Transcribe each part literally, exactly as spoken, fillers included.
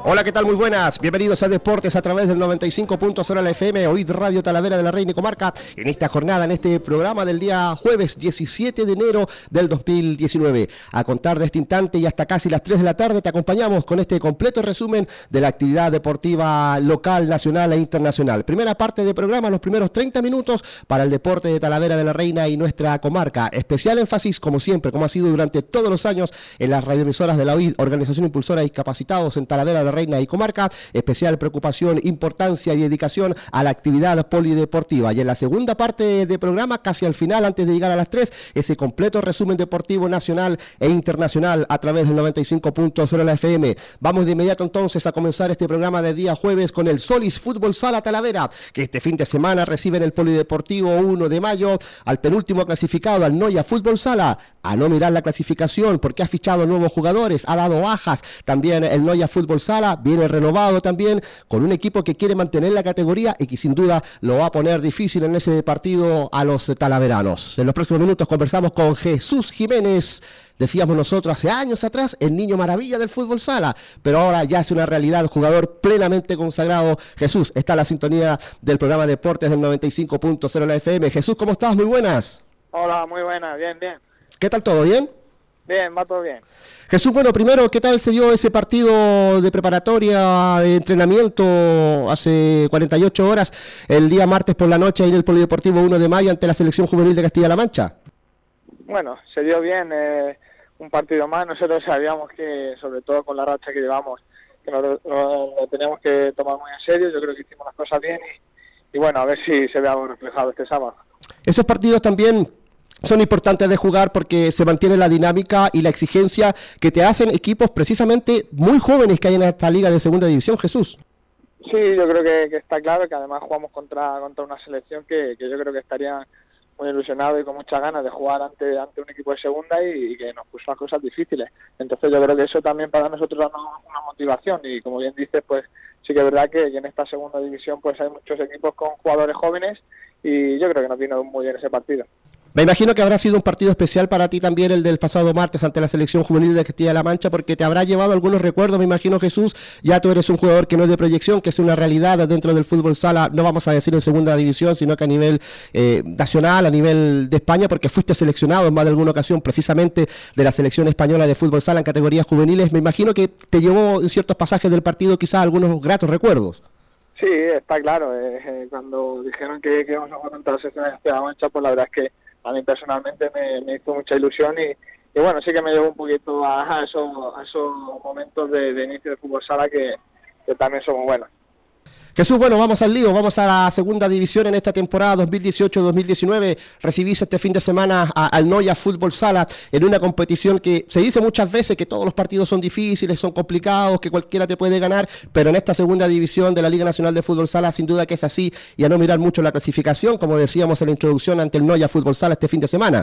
Hola, ¿qué tal? Muy buenas. Bienvenidos a Deportes a través del noventa y cinco punto cero la F M, O I D Radio Talavera de la Reina y Comarca, en esta jornada, en este programa del día jueves diecisiete de enero del dos mil diecinueve. A contar de este instante y hasta casi las tres de la tarde te acompañamos con este completo resumen de la actividad deportiva local, nacional e internacional. Primera parte del programa, los primeros treinta minutos para el deporte de Talavera de la Reina y nuestra comarca. Especial énfasis, como siempre, como ha sido durante todos los años, en las radioemisoras de la O I D, Organización Impulsora de Discapacitados en Talavera de la Reina y Comarca. Especial preocupación, importancia y dedicación a la actividad polideportiva. Y en la segunda parte del programa, casi al final, antes de llegar a las tres, ese completo resumen deportivo nacional e internacional a través del noventa y cinco punto cero la F M. Vamos de inmediato entonces a comenzar este programa de día jueves con el Solis Fútbol Sala Talavera, que este fin de semana recibe en el Polideportivo uno de mayo al penúltimo clasificado, al Noya Fútbol Sala. A no mirar la clasificación porque ha fichado nuevos jugadores, ha dado bajas. También el Noya Fútbol Sala viene renovado también con un equipo que quiere mantener la categoría y que sin duda lo va a poner difícil en ese partido a los talaveranos. En los próximos minutos conversamos con Jesús Jiménez. Decíamos nosotros hace años atrás, el niño maravilla del fútbol sala, pero ahora ya es una realidad, jugador plenamente consagrado. Jesús, está en la sintonía del programa Deportes del noventa y cinco punto cero la F M. Jesús, ¿cómo estás? Muy buenas. Hola, muy buenas, bien, bien. ¿Qué tal todo? ¿Bien? Bien, va todo bien. Jesús, bueno, primero, ¿qué tal se dio ese partido de preparatoria, de entrenamiento hace cuarenta y ocho horas, el día martes por la noche ahí en el Polideportivo uno de mayo ante la selección juvenil de Castilla-La Mancha? Bueno, se dio bien, eh, un partido más. Nosotros sabíamos que, sobre todo con la racha que llevamos, que nos, nos, lo teníamos que tomar muy en serio. Yo creo que hicimos las cosas bien y, y bueno, a ver si se ve algo reflejado este sábado. Esos partidos también son importantes de jugar porque se mantiene la dinámica y la exigencia que te hacen equipos precisamente muy jóvenes que hay en esta liga de segunda división, Jesús. Sí, yo creo que, que está claro que además jugamos contra contra una selección que, que yo creo que estaría muy ilusionado y con muchas ganas de jugar ante ante un equipo de segunda y, y que nos puso las cosas difíciles. Entonces yo creo que eso también para nosotros es una, una motivación y como bien dices, pues sí que es verdad que, que en esta segunda división pues hay muchos equipos con jugadores jóvenes y yo creo que nos vino muy bien ese partido. Me imagino que habrá sido un partido especial para ti también el del pasado martes ante la selección juvenil de Castilla-La Mancha, porque te habrá llevado algunos recuerdos, me imagino, Jesús. Ya tú eres un jugador que no es de proyección, que es una realidad dentro del fútbol sala, no vamos a decir en segunda división, sino que a nivel eh, nacional, a nivel de España, porque fuiste seleccionado en más de alguna ocasión precisamente de la selección española de fútbol sala en categorías juveniles. Me imagino que te llevó en ciertos pasajes del partido quizás algunos gratos recuerdos. Sí, está claro. Eh, eh, cuando dijeron que, que íbamos a jugar contra la selección de Castilla-La Mancha, pues la verdad es que a mí personalmente me, me hizo mucha ilusión y, y bueno, sí que me llevó un poquito a, a, esos, a esos momentos de, de inicio de fútbol sala que, que también son muy buenos. Jesús, bueno, vamos al lío, vamos a la segunda división en esta temporada dos mil dieciocho dos mil diecinueve. Recibís este fin de semana a, al Noya Fútbol Sala en una competición que se dice muchas veces que todos los partidos son difíciles, son complicados, que cualquiera te puede ganar, pero en esta segunda división de la Liga Nacional de Fútbol Sala sin duda que es así y a no mirar mucho la clasificación, como decíamos en la introducción, ante el Noya Fútbol Sala este fin de semana.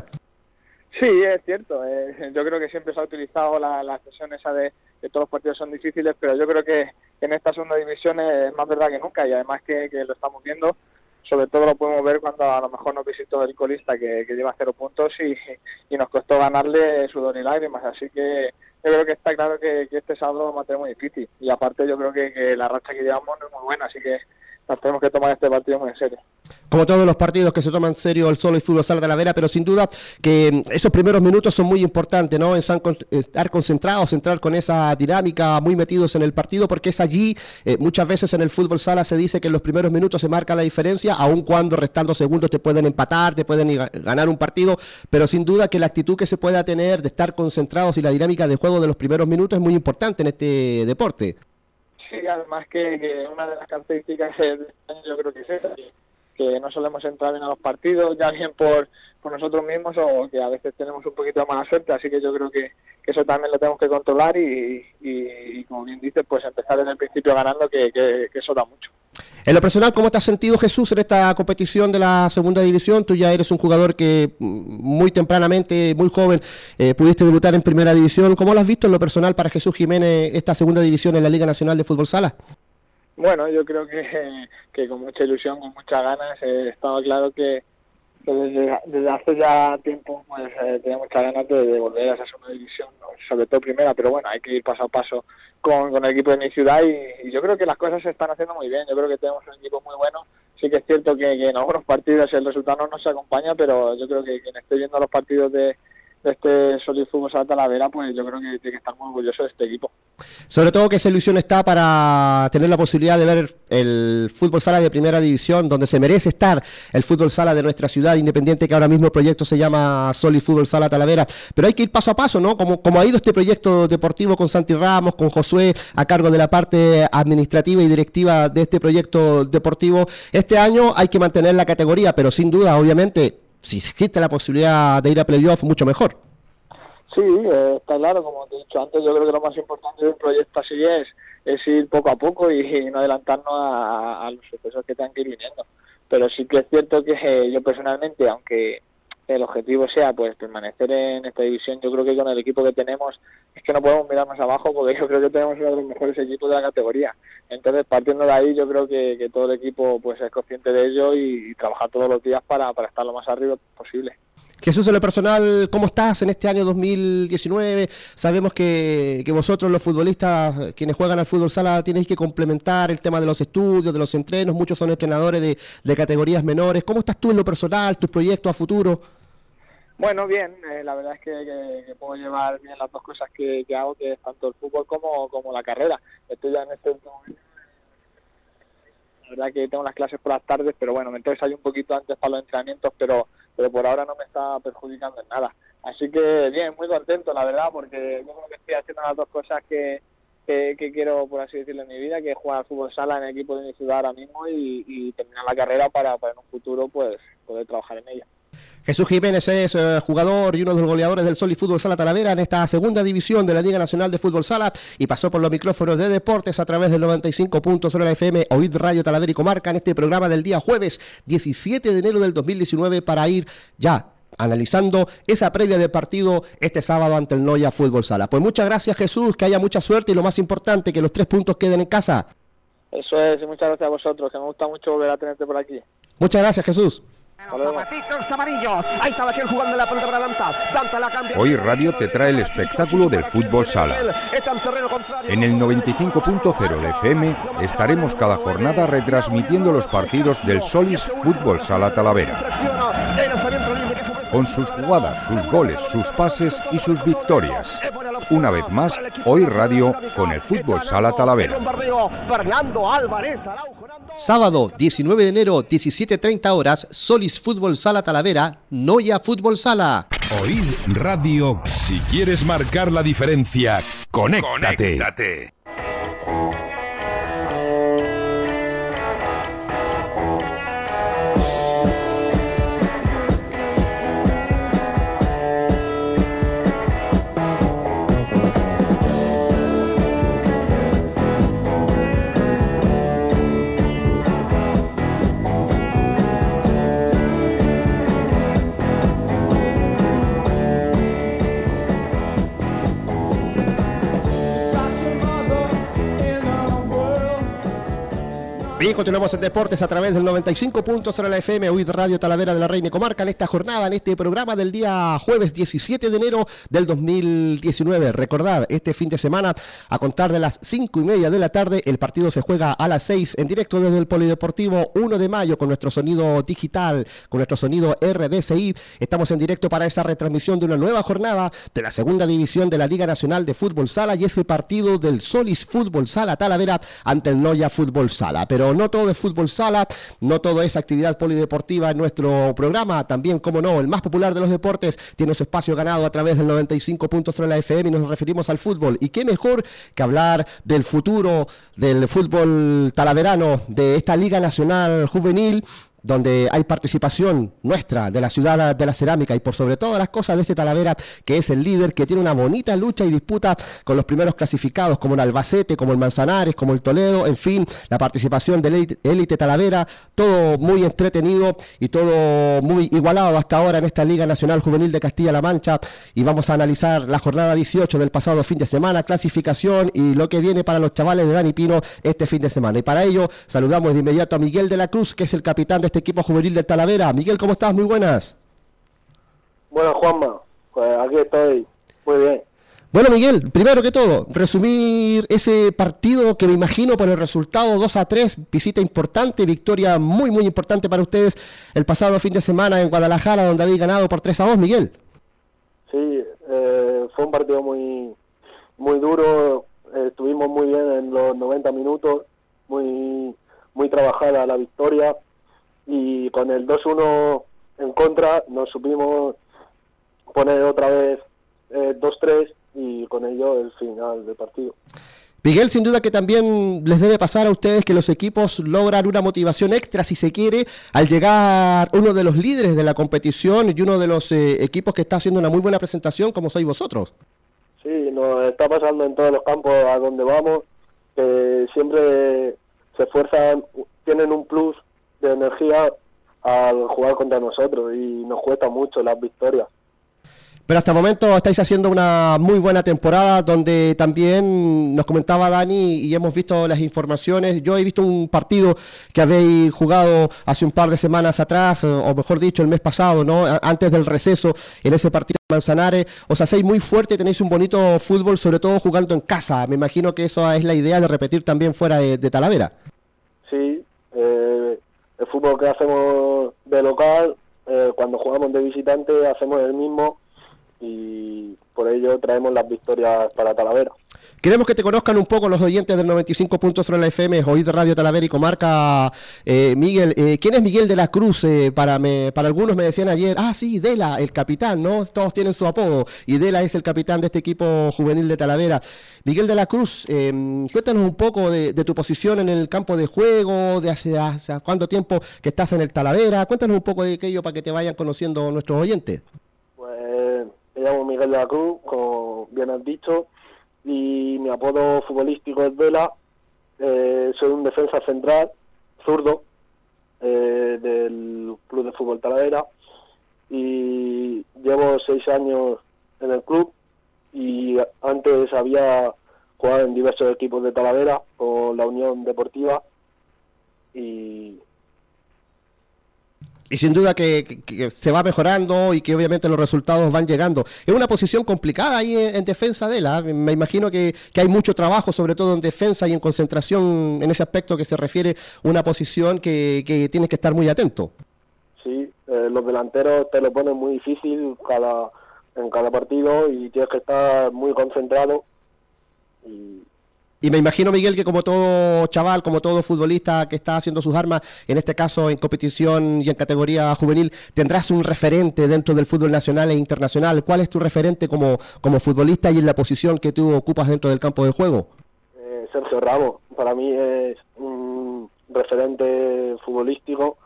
Sí, es cierto. Eh, yo creo que siempre se ha utilizado la, la expresión esa de que todos los partidos son difíciles, pero yo creo que en esta segunda división es más verdad que nunca y además que, que lo estamos viendo, sobre todo lo podemos ver cuando a lo mejor nos visitó el colista que, que lleva cero puntos y, y nos costó ganarle sudor y lágrimas, así que yo creo que está claro que, que este sábado vamos a tener muy difícil y aparte yo creo que, que la racha que llevamos no es muy buena, así que nos tenemos que tomar este partido muy en serio. Como todos los partidos que se toman en serio el Solis Fútbol Sala Talavera, pero sin duda que esos primeros minutos son muy importantes, ¿no? Estar concentrados, entrar con esa dinámica, muy metidos en el partido, porque es allí, eh, muchas veces en el fútbol sala se dice que en los primeros minutos se marca la diferencia, aun cuando restando segundos te pueden empatar, te pueden ganar un partido, pero sin duda que la actitud que se pueda tener de estar concentrados y la dinámica de juego de los primeros minutos es muy importante en este deporte. Sí, además que, que una de las características de año yo creo que es esa, que, que no solemos entrar bien a los partidos, ya bien por, por nosotros mismos o que a veces tenemos un poquito de mala suerte, así que yo creo que, que eso también lo tenemos que controlar y, y, y como bien dices, pues empezar desde el principio ganando, que, que, que eso da mucho. En lo personal, ¿cómo te has sentido, Jesús, en esta competición de la segunda división? Tú ya eres un jugador que muy tempranamente, muy joven, eh, pudiste debutar en primera división. ¿Cómo lo has visto en lo personal para Jesús Jiménez esta segunda división en la Liga Nacional de Fútbol Sala? Bueno, yo creo que, que con mucha ilusión, con muchas ganas, eh, estaba claro que, que desde, desde hace ya tiempo pues eh, tenía muchas ganas de, de volver a esa segunda división, ¿no? Sobre todo primera, pero bueno, hay que ir paso a paso con, con el equipo de mi ciudad y, y yo creo que las cosas se están haciendo muy bien. Yo creo que tenemos un equipo muy bueno. Sí que es cierto que, que en algunos partidos el resultado no nos acompaña, pero yo creo que quien esté viendo los partidos de, de este Solís Fútbol Sala Talavera, pues yo creo que tiene que estar muy orgulloso de este equipo. Sobre todo que esa ilusión está para tener la posibilidad de ver el fútbol sala de primera división, donde se merece estar el fútbol sala de nuestra ciudad, independiente que ahora mismo el proyecto se llama Solís Fútbol Sala Talavera, pero hay que ir paso a paso, ¿no? Como, como ha ido este proyecto deportivo con Santi Ramos, con Josué a cargo de la parte administrativa y directiva de este proyecto deportivo. Este año hay que mantener la categoría, pero sin duda, obviamente, si existe la posibilidad de ir a playoff, mucho mejor. Sí, eh, está claro, como te he dicho antes, yo creo que lo más importante de un proyecto así es, es ir poco a poco y, y no adelantarnos a, a los sucesos que tengan que ir viniendo. Pero sí que es cierto que eh, yo personalmente, aunque el objetivo sea pues permanecer en esta división, yo creo que con el equipo que tenemos es que no podemos mirar más abajo porque yo creo que tenemos uno de los mejores equipos de la categoría. Entonces, partiendo de ahí, yo creo que, que todo el equipo pues es consciente de ello y, y trabaja todos los días para, para estar lo más arriba posible. Jesús, en lo personal, ¿cómo estás en este año dos mil diecinueve? Sabemos que, que vosotros, los futbolistas, quienes juegan al fútbol sala, tenéis que complementar el tema de los estudios, de los entrenos, muchos son entrenadores de, de categorías menores. ¿Cómo estás tú en lo personal, tus proyectos a futuro? Bueno, bien, eh, la verdad es que, que, que puedo llevar bien las dos cosas que, que hago, que es tanto el fútbol como, como la carrera. Estoy ya en este último momento. La verdad que tengo las clases por las tardes, pero bueno, me entonces salí un poquito antes para los entrenamientos, pero pero por ahora no me está perjudicando en nada. Así que bien, muy contento, la verdad, porque yo creo que estoy haciendo las dos cosas que, que, que quiero, por así decirlo, en mi vida, que es jugar al fútbol sala en el equipo de mi ciudad ahora mismo y, y terminar la carrera para, para en un futuro pues poder trabajar en ella. Jesús Jiménez es eh, jugador y uno de los goleadores del Solís Fútbol Sala Talavera en esta segunda división de la Liga Nacional de Fútbol Sala y pasó por los micrófonos de Deportes a través del noventa y cinco punto cero de la F M, Oíd Radio Talavera y Comarca en este programa del día jueves diecisiete de enero del dos mil diecinueve para ir ya analizando esa previa de partido este sábado ante el Noya Fútbol Sala. Pues muchas gracias, Jesús, que haya mucha suerte y lo más importante, que los tres puntos queden en casa. Eso es, y muchas gracias a vosotros, que me gusta mucho volver a tenerte por aquí. Muchas gracias, Jesús. Hoy Radio te trae el espectáculo del fútbol sala. En el noventa y cinco punto cero de F M estaremos cada jornada retransmitiendo los partidos del Solís Fútbol Sala Talavera, con sus jugadas, sus goles, sus pases y sus victorias. Una vez más, Hoy Radio con el Fútbol Sala Talavera. Sábado diecinueve de enero, diecisiete treinta horas, Solís Fútbol Sala Talavera, Noya Fútbol Sala. Oíd Radio. Si quieres marcar la diferencia, conéctate. conéctate. Bien, continuamos en Deportes a través del noventa y cinco punto cero de la F M, Oíd Radio Talavera de la Reina y Comarca en esta jornada, en este programa del día jueves diecisiete de enero del dos mil diecinueve. Recordad, este fin de semana, a contar de las cinco y media de la tarde, el partido se juega a las seis en directo desde el Polideportivo uno de mayo con nuestro sonido digital, con nuestro sonido R D C I. Estamos en directo para esa retransmisión de una nueva jornada de la segunda división de la Liga Nacional de Fútbol Sala y ese partido del Solís Fútbol Sala Talavera ante el Noya Fútbol Sala. Pero no todo es fútbol sala, no todo es actividad polideportiva en nuestro programa. También, como no, el más popular de los deportes tiene su espacio ganado a través del noventa y cinco punto cero de la F M y nos referimos al fútbol. Y qué mejor que hablar del futuro del fútbol talaverano, de esta Liga Nacional Juvenil, donde hay participación nuestra de la ciudad de la cerámica y por sobre todas las cosas de este Talavera, que es el líder, que tiene una bonita lucha y disputa con los primeros clasificados como el Albacete, como el Manzanares, como el Toledo, en fin, la participación del élite Talavera, todo muy entretenido y todo muy igualado hasta ahora en esta Liga Nacional Juvenil de Castilla-La Mancha, y vamos a analizar la jornada dieciocho del pasado fin de semana, clasificación y lo que viene para los chavales de Dani Pino este fin de semana. Y para ello saludamos de inmediato a Miguel de la Cruz, que es el capitán de este este equipo juvenil del Talavera. Miguel, ¿cómo estás? Muy buenas. Bueno, Juanma, pues aquí estoy, muy bien. Bueno, Miguel, primero que todo, resumir ese partido que me imagino por el resultado dos a tres, visita importante, victoria muy, muy importante para ustedes el pasado fin de semana en Guadalajara, donde habéis ganado por tres a dos, Miguel. Sí, eh, fue un partido muy, muy duro, eh, estuvimos muy bien en los noventa minutos, muy, muy trabajada la victoria, y con el dos uno en contra nos supimos poner otra vez eh, dos tres, y con ello el final del partido. Miguel, sin duda que también les debe pasar a ustedes que los equipos logran una motivación extra, si se quiere, al llegar uno de los líderes de la competición y uno de los eh, equipos que está haciendo una muy buena presentación, como sois vosotros. Sí, nos está pasando en todos los campos a donde vamos, que siempre se esfuerzan, tienen un plus de energía al jugar contra nosotros y nos cuesta mucho las victorias. Pero hasta el momento estáis haciendo una muy buena temporada, donde también nos comentaba Dani y hemos visto las informaciones. Yo he visto un partido que habéis jugado hace un par de semanas atrás, o mejor dicho, el mes pasado, ¿no? Antes del receso, en ese partido de Manzanares. Os hacéis muy fuerte, tenéis un bonito fútbol, sobre todo jugando en casa. Me imagino que eso es la idea de repetir también fuera de, de Talavera. Sí, eh, el fútbol que hacemos de local, eh, cuando jugamos de visitante, hacemos el mismo, y por ello traemos las victorias para Talavera. Queremos que te conozcan un poco los oyentes del noventa y cinco punto cero de la F M, Oíd Radio Talavera y Comarca. eh, Miguel, eh, ¿quién es Miguel de la Cruz? Eh, para me, para algunos me decían ayer, ah sí, Dela, el capitán, ¿no? Todos tienen su apodo, y Dela es el capitán de este equipo juvenil de Talavera. Miguel de la Cruz, eh, cuéntanos un poco de, de tu posición en el campo de juego, de hace, hace cuánto tiempo que estás en el Talavera. Cuéntanos un poco de aquello para que te vayan conociendo nuestros oyentes. Pues me llamo Miguel de la Cruz, como bien has dicho, y mi apodo futbolístico es Vela. Eh, soy un defensa central, zurdo, eh, del Club de Fútbol Talavera, y llevo seis años en el club, y antes había jugado en diversos equipos de Talavera con la Unión Deportiva, y... Y sin duda que, que, que se va mejorando y que obviamente los resultados van llegando. Es una posición complicada ahí en, en defensa de la. Me imagino que, que hay mucho trabajo, sobre todo en defensa y en concentración, en ese aspecto que se refiere a una posición que, que tienes que estar muy atento. Sí, eh, los delanteros te lo ponen muy difícil cada en cada partido y tienes que estar muy concentrado. Y... Y me imagino, Miguel, que como todo chaval, como todo futbolista que está haciendo sus armas, en este caso en competición y en categoría juvenil, tendrás un referente dentro del fútbol nacional e internacional. ¿Cuál es tu referente como, como futbolista y en la posición que tú ocupas dentro del campo de juego? Eh, Sergio Ramos, para mí es un referente futbolístico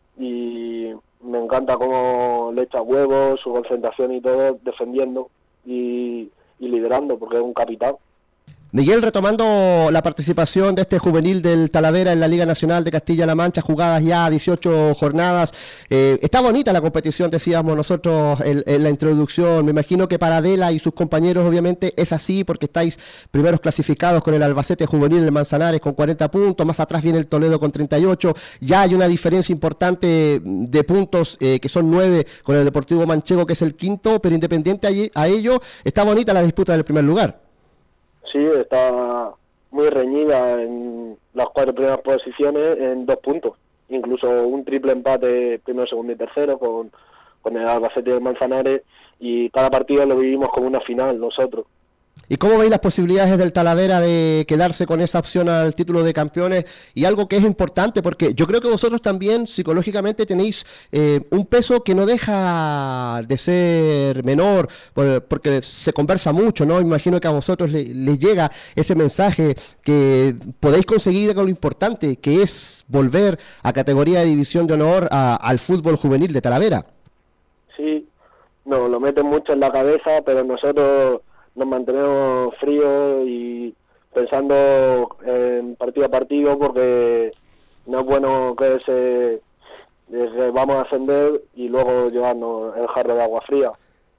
y me encanta cómo le echa huevos, su concentración y todo, defendiendo y, y liderando, porque es un capitán. Miguel, retomando la participación de este juvenil del Talavera en la Liga Nacional de Castilla-La Mancha, jugadas ya dieciocho jornadas, eh, está bonita la competición, decíamos nosotros en, en la introducción. Me imagino que para Adela y sus compañeros obviamente es así, porque estáis primeros clasificados con el Albacete Juvenil de Manzanares con cuarenta puntos, más atrás viene el Toledo con treinta y ocho, ya hay una diferencia importante de puntos, eh, que son nueve con el Deportivo Manchego, que es el quinto, pero independiente a, a ello, está bonita la disputa del primer lugar. Sí, está muy reñida en las cuatro primeras posiciones en dos puntos. Incluso un triple empate primero, segundo y tercero con, con el Albacete de Manzanares, y cada partido lo vivimos como una final nosotros. ¿Y cómo veis las posibilidades del Talavera de quedarse con esa opción al título de campeones? Y algo que es importante, porque yo creo que vosotros también psicológicamente tenéis eh, un peso que no deja de ser menor, por, porque se conversa mucho, ¿no? Imagino que a vosotros les le llega ese mensaje que podéis conseguir con lo importante, que es volver a categoría de división de honor a, al fútbol juvenil de Talavera. Sí, nos lo meten mucho en la cabeza, pero nosotros nos mantenemos fríos y pensando en partido a partido, porque no es bueno que se que vamos a ascender y luego llevarnos el jarro de agua fría.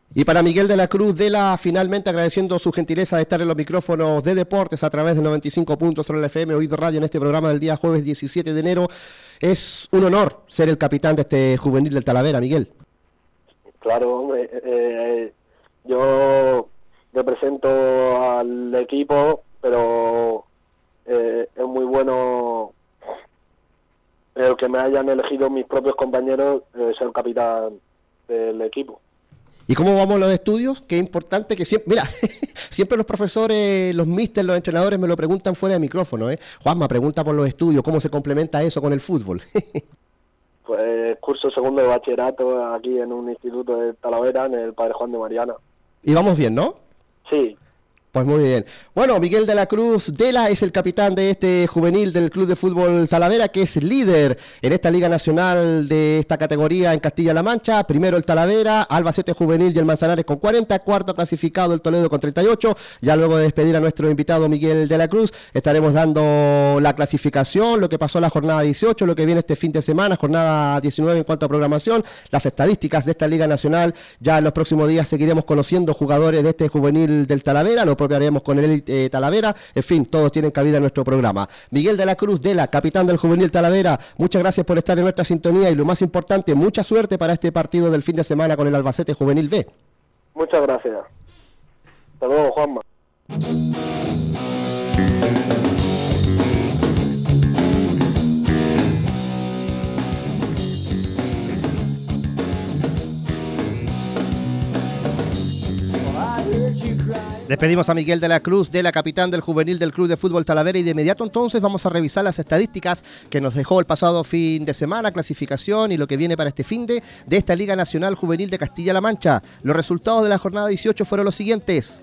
Y para Miguel de la Cruz Dela, finalmente agradeciendo su gentileza de estar en los micrófonos de deportes a través del noventa y cinco puntos sobre la F M, Oíd Radio, en este programa del día jueves diecisiete de enero. Es un honor ser el capitán de este juvenil del Talavera, Miguel. Claro, hombre, eh, yo represento al equipo, pero eh, es muy bueno el que me hayan elegido mis propios compañeros eh, ser capitán del equipo. ¿Y cómo vamos los estudios? Qué importante que siempre... Mira, siempre los profesores, los místers, los entrenadores me lo preguntan fuera de micrófono, ¿eh? Juanma, pregunta por los estudios, ¿cómo se complementa eso con el fútbol? Pues curso segundo de bachillerato aquí en un instituto de Talavera, en el Padre Juan de Mariana. Y vamos bien, ¿no? Sí. Pues muy bien. Bueno, Miguel de la Cruz Dela es el capitán de este juvenil del Club de Fútbol Talavera, que es líder en esta Liga Nacional de esta categoría en Castilla-La Mancha. Primero el Talavera, Albacete Juvenil y el Manzanares con cuarenta. Cuarto clasificado el Toledo con treinta y ocho. Ya luego de despedir a nuestro invitado Miguel de la Cruz, estaremos dando la clasificación, lo que pasó la jornada dieciocho, lo que viene este fin de semana, jornada diecinueve en cuanto a programación, las estadísticas de esta Liga Nacional. Ya en los próximos días seguiremos conociendo jugadores de este juvenil del Talavera, lo propio haremos con el eh, Talavera. En fin, todos tienen cabida en nuestro programa. Miguel de la Cruz Dela, capitán del juvenil Talavera, muchas gracias por estar en nuestra sintonía y lo más importante, mucha suerte para este partido del fin de semana con el Albacete Juvenil B. Muchas gracias. Hasta luego, Juanma. Despedimos a Miguel de la Cruz Dela, capitán del juvenil del Club de Fútbol Talavera, y de inmediato entonces vamos a revisar las estadísticas que nos dejó el pasado fin de semana, clasificación y lo que viene para este fin de, de esta Liga Nacional Juvenil de Castilla-La Mancha. Los resultados de la jornada dieciocho fueron los siguientes.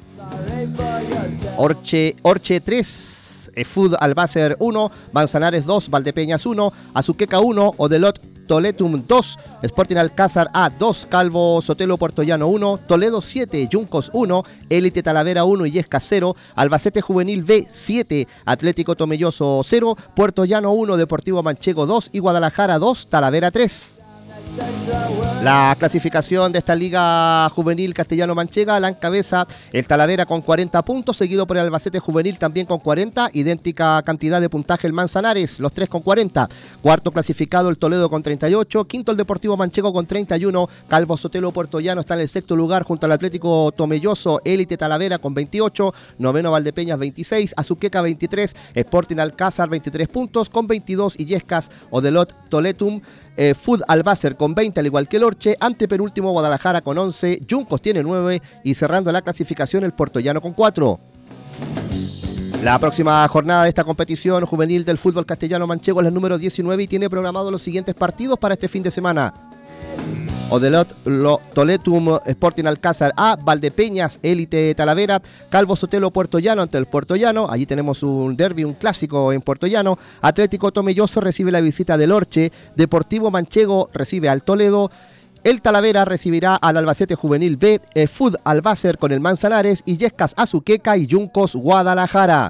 Orche, Orche tres, Fud Albacer uno, Manzanares dos, Valdepeñas uno, Azuqueca uno, Odelot Toletum dos, Sporting Alcázar A dos, Calvo Sotelo Puertollano uno, Toledo siete, Yuncos uno, Élite Talavera uno y Yesca cero, Albacete Juvenil B siete, Atlético Tomelloso cero, Puertollano uno, Deportivo Manchego dos y Guadalajara dos, Talavera tres. La clasificación de esta Liga Juvenil Castellano-Manchega la encabeza el Talavera con cuarenta puntos, seguido por el Albacete Juvenil también con cuarenta, idéntica cantidad de puntaje el Manzanares, los tres con cuarenta, cuarto clasificado el Toledo con treinta y ocho, quinto el Deportivo Manchego con treinta y uno, Calvo Sotelo Puertollano está en el sexto lugar junto al Atlético Tomelloso, Élite Talavera con veintiocho, noveno Valdepeñas veintiséis, Azuqueca veintitrés, Sporting Alcázar veintitrés puntos con veintidós y Yescas Odelot Toletum, Eh, Fud Albacer con veinte, al igual que el Orche, antepenúltimo Guadalajara con once, Yuncos tiene nueve y cerrando la clasificación el Puertollano con cuatro. La próxima jornada de esta competición juvenil del fútbol castellano-manchego es la número diecinueve y tiene programados los siguientes partidos para este fin de semana. Odelot lo, Toletum Sporting Alcázar A, Valdepeñas Élite Talavera, Calvo Sotelo Puertollano ante el Puertollano, allí tenemos un derbi, un clásico en Puertollano, Atlético Tomelloso recibe la visita del Orche, Deportivo Manchego recibe al Toledo, el Talavera recibirá al Albacete Juvenil B, eh, Fud Albacer con el Manzanares y Yescas Azuqueca y Yuncos Guadalajara.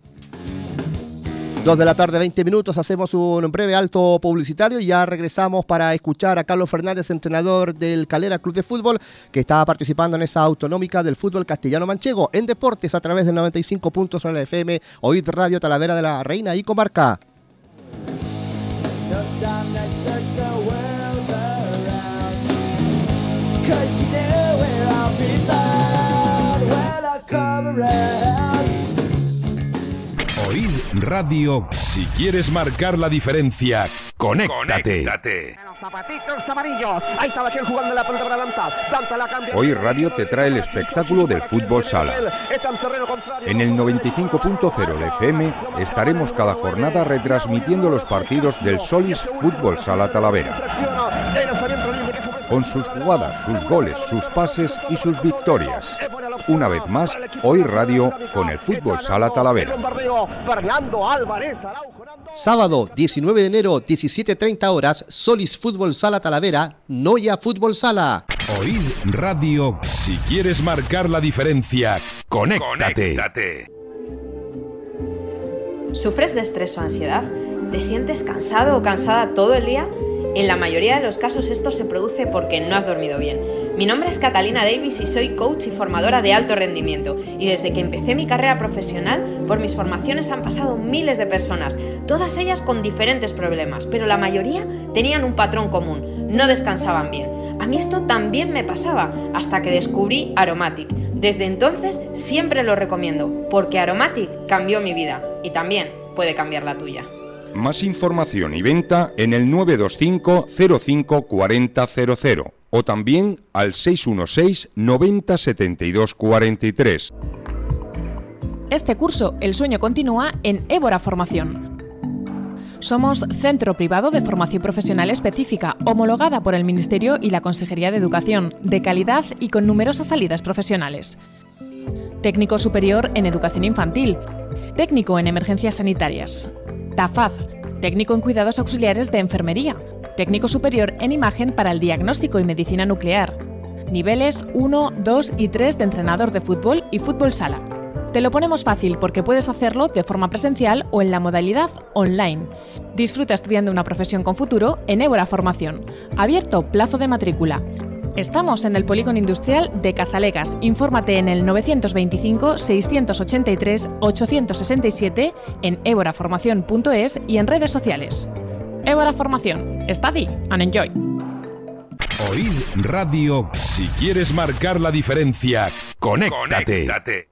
Dos de la tarde, veinte minutos, hacemos un breve alto publicitario y ya regresamos para escuchar a Carlos Fernández, entrenador del Calera Club de Fútbol, que está participando en esa autonómica del fútbol castellano-manchego en deportes a través del noventa y cinco puntos en la F M, Oíd Radio Talavera de la Reina y Comarca. Oíd Radio. Si quieres marcar la diferencia, conéctate. conéctate. Zapatitos amarillos. Ahí está Baquiel jugando la pelota para Danza. Danza la cambia. Oíd Radio te trae el espectáculo del fútbol sala. En el noventa y cinco punto cero de F M estaremos cada jornada retransmitiendo los partidos del Solis Fútbol Sala Talavera. Con sus jugadas, sus goles, sus pases y sus victorias. Una vez más, Oíd Radio con el Fútbol Sala Talavera. Sábado, diecinueve de enero, diecisiete treinta horas, Solis Fútbol Sala Talavera, Noia Fútbol Sala. Oíd Radio. Si quieres marcar la diferencia, conéctate. conéctate. ¿Sufres de estrés o ansiedad? ¿Te sientes cansado o cansada todo el día? En la mayoría de los casos esto se produce porque no has dormido bien. Mi nombre es Catalina Davis y soy coach y formadora de alto rendimiento. Y desde que empecé mi carrera profesional, por mis formaciones han pasado miles de personas, todas ellas con diferentes problemas, pero la mayoría tenían un patrón común: no descansaban bien. A mí esto también me pasaba, hasta que descubrí Aromatic. Desde entonces siempre lo recomiendo, porque Aromatic cambió mi vida y también puede cambiar la tuya. Más información y venta en el nueve dos cinco cero cinco cuatro cero cero cero o también al seis uno seis noventa setenta y dos cuarenta y tres. Este curso, El sueño continúa, en Évora Formación. Somos centro privado de formación profesional específica, homologada por el Ministerio y la Consejería de Educación, de calidad y con numerosas salidas profesionales. Técnico superior en educación infantil, técnico en emergencias sanitarias, TAFAD, técnico en cuidados auxiliares de enfermería, técnico superior en imagen para el diagnóstico y medicina nuclear, niveles uno, dos y tres de entrenador de fútbol y fútbol sala. Te lo ponemos fácil porque puedes hacerlo de forma presencial o en la modalidad online. Disfruta estudiando una profesión con futuro en Évora Formación. Abierto plazo de matrícula. Estamos en el Polígono Industrial de Cazalegas. Infórmate en el nueve dos cinco, seis ocho tres, ocho seis siete, en évora formación punto es y en redes sociales. Évora Formación. Study and enjoy. Oíd Radio. Si quieres marcar la diferencia, conéctate. Conéctate.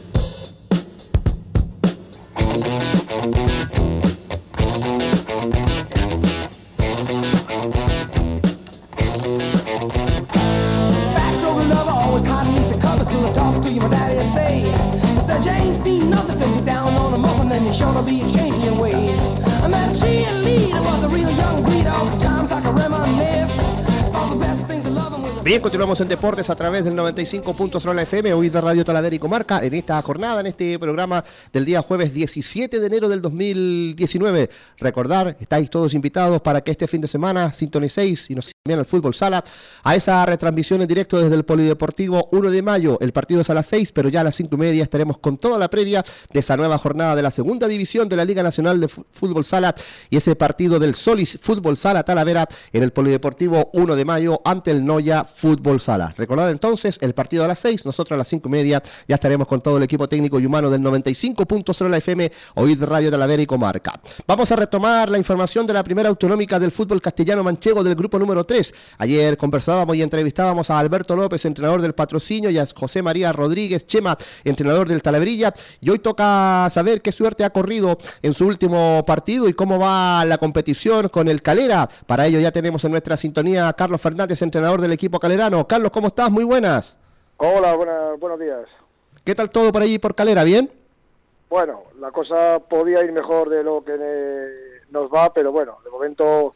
Bien, continuamos en Deportes a través del noventa y cinco punto cero la F M, hoy de Radio Talavera y Comarca, en esta jornada, en este programa del día jueves diecisiete de enero del dos mil diecinueve. Recordar, estáis todos invitados para que este fin de semana sintonicéis y nos envíen al Fútbol Sala a esa retransmisión en directo desde el Polideportivo uno de mayo. El partido es a las seis, pero ya a las cinco y media estaremos con toda la previa de esa nueva jornada de la segunda división de la Liga Nacional de Fútbol Sala y ese partido del Solis Fútbol Sala Talavera en el Polideportivo uno de mayo ante el Noya Fútbol Sala. Recordad entonces, el partido a las seis, nosotros a las cinco y media ya estaremos con todo el equipo técnico y humano del noventa y cinco punto cero la F M, Oíd Radio Talavera y Comarca. Vamos a retomar la información de la primera autonómica del fútbol castellano manchego del grupo número tres. Ayer conversábamos y entrevistábamos a Alberto López, entrenador del Patrocinio, y a José María Rodríguez Chema, entrenador del Talaverilla, y hoy toca saber qué suerte ha corrido en su último partido y cómo va la competición con el Calera. Para ello ya tenemos en nuestra sintonía a Carlos Fernández, entrenador del equipo calerano. Carlos, ¿cómo estás? Muy buenas. Hola, buena, buenos días. ¿Qué tal todo por allí por Calera? ¿Bien? Bueno, la cosa podía ir mejor de lo que eh, nos va, pero bueno, de momento